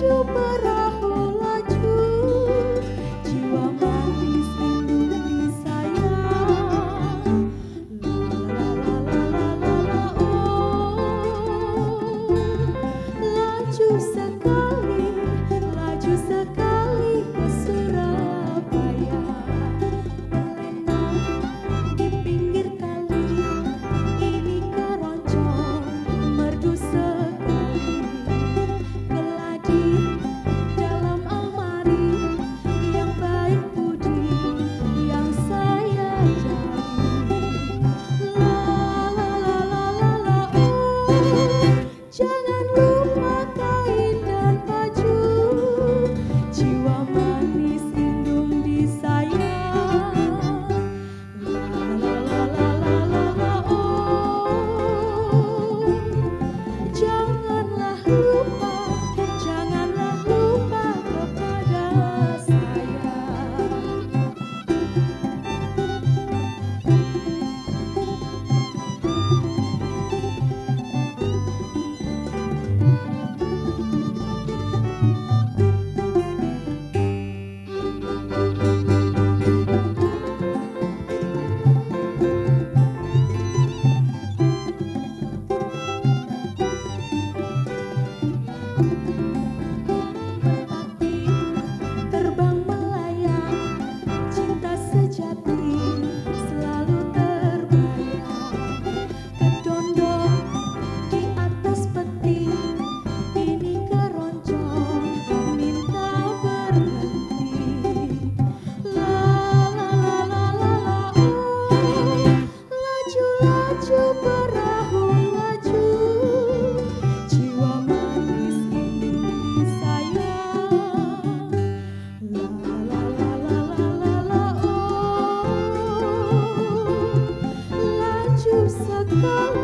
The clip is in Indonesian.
laju perahu laju, jiwa manis Indonesia sayang. La la la la la la oh, laju sekali ke Surabaya, berenang di pinggir kali, ini keroncong merdu sekali. Geladi dalam almari, yang baik budi yang saya cari. La la la la la la oh, jangan lupa kain dan baju, jiwa manis Indonesia sayang. La la la la la la la oh, janganlah lupa kepada saya. Merpati terbang melayang, cinta sejati selalu terbayang. Kedondong di atas peti, ini keroncong minta berhenti. La la la la la la oh, laju perahu laju, jiwa manis Indonesia sayang. La la la la la la la oh, laju sekali